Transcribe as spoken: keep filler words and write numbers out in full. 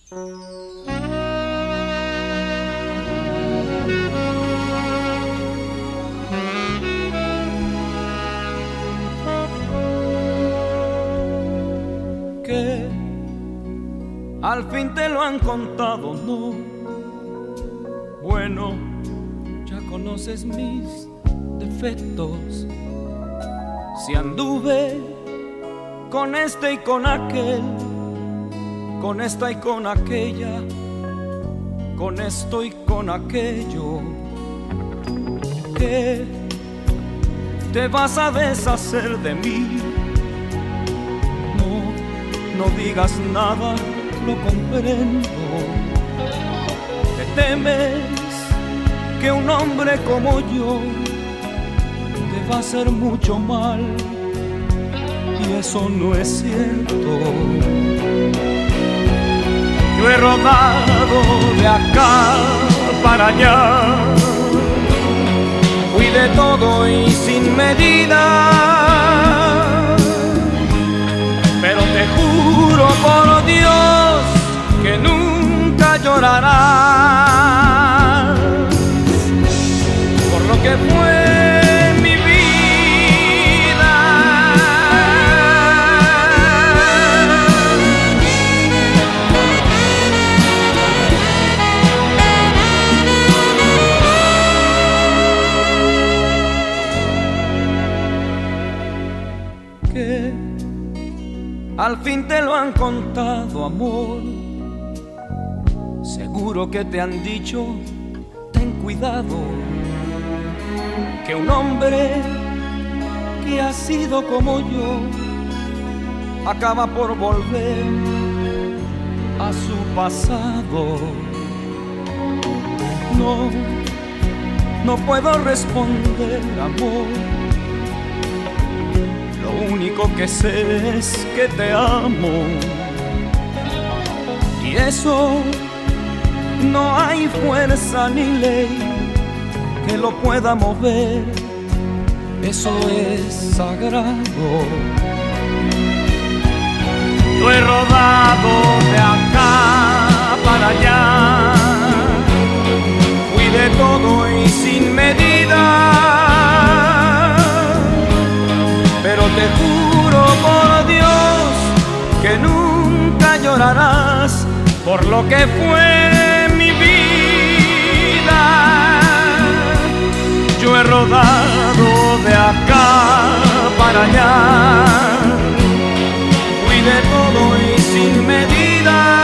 Que al fin te lo han contado, ¿no? Bueno, ya conoces mis defectos. Si anduve con este y con aquel, con esta y con aquella, con esto y con aquello, que te vas a deshacer de mí. No, no digas nada, lo comprendo. Te temes que un hombre como yo te va a hacer mucho mal, y eso no es cierto. Yo he rodado de acá para allá, fui de todo y sin medida, pero te juro por Dios que nunca llorarás por lo que fue mi vida. Que al fin te lo han contado, amor. Seguro que te han dicho, ten cuidado, que un hombre que ha sido como yo acaba por volver a su pasado. No, no puedo responder, amor. Lo único que sé es que te amo, y eso no hay fuerza ni ley que lo pueda mover. Eso es sagrado. Yo he rodado de acá para allá, fui de todo y sin medida, pero te juro por Dios que nunca llorarás por lo que fue mi vida. Yo he rodado de acá para allá, fui de todo y sin medida,